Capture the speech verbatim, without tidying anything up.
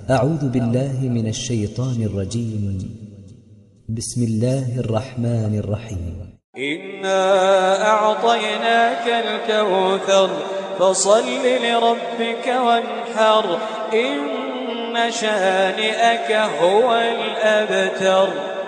أعوذ بالله من الشيطان الرجيم. بسم الله الرحمن الرحيم. إنا أعطيناك الكوثر فصل لربك وانحر إن شانئك هو الأبتر.